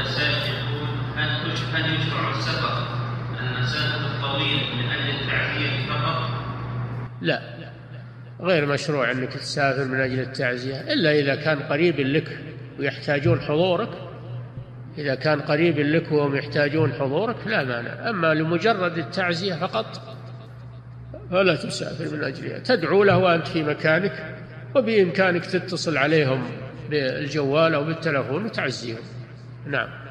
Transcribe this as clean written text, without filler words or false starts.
سائل يقول هل يشرع السفر المسافة الطويلة من أجل التعزية فقط؟ لا، غير مشروع أنك تسافر من أجل التعزية إلا إذا كان قريب لك ويحتاجون حضورك. إذا كان قريب لك وهم يحتاجون حضورك لا مانع، أما لمجرد التعزية فقط فلا تسافر من أجلها. تدعو له وأنت في مكانك، وبإمكانك تتصل عليهم بالجوال أو بالتلفون وتعزيهم. نعم.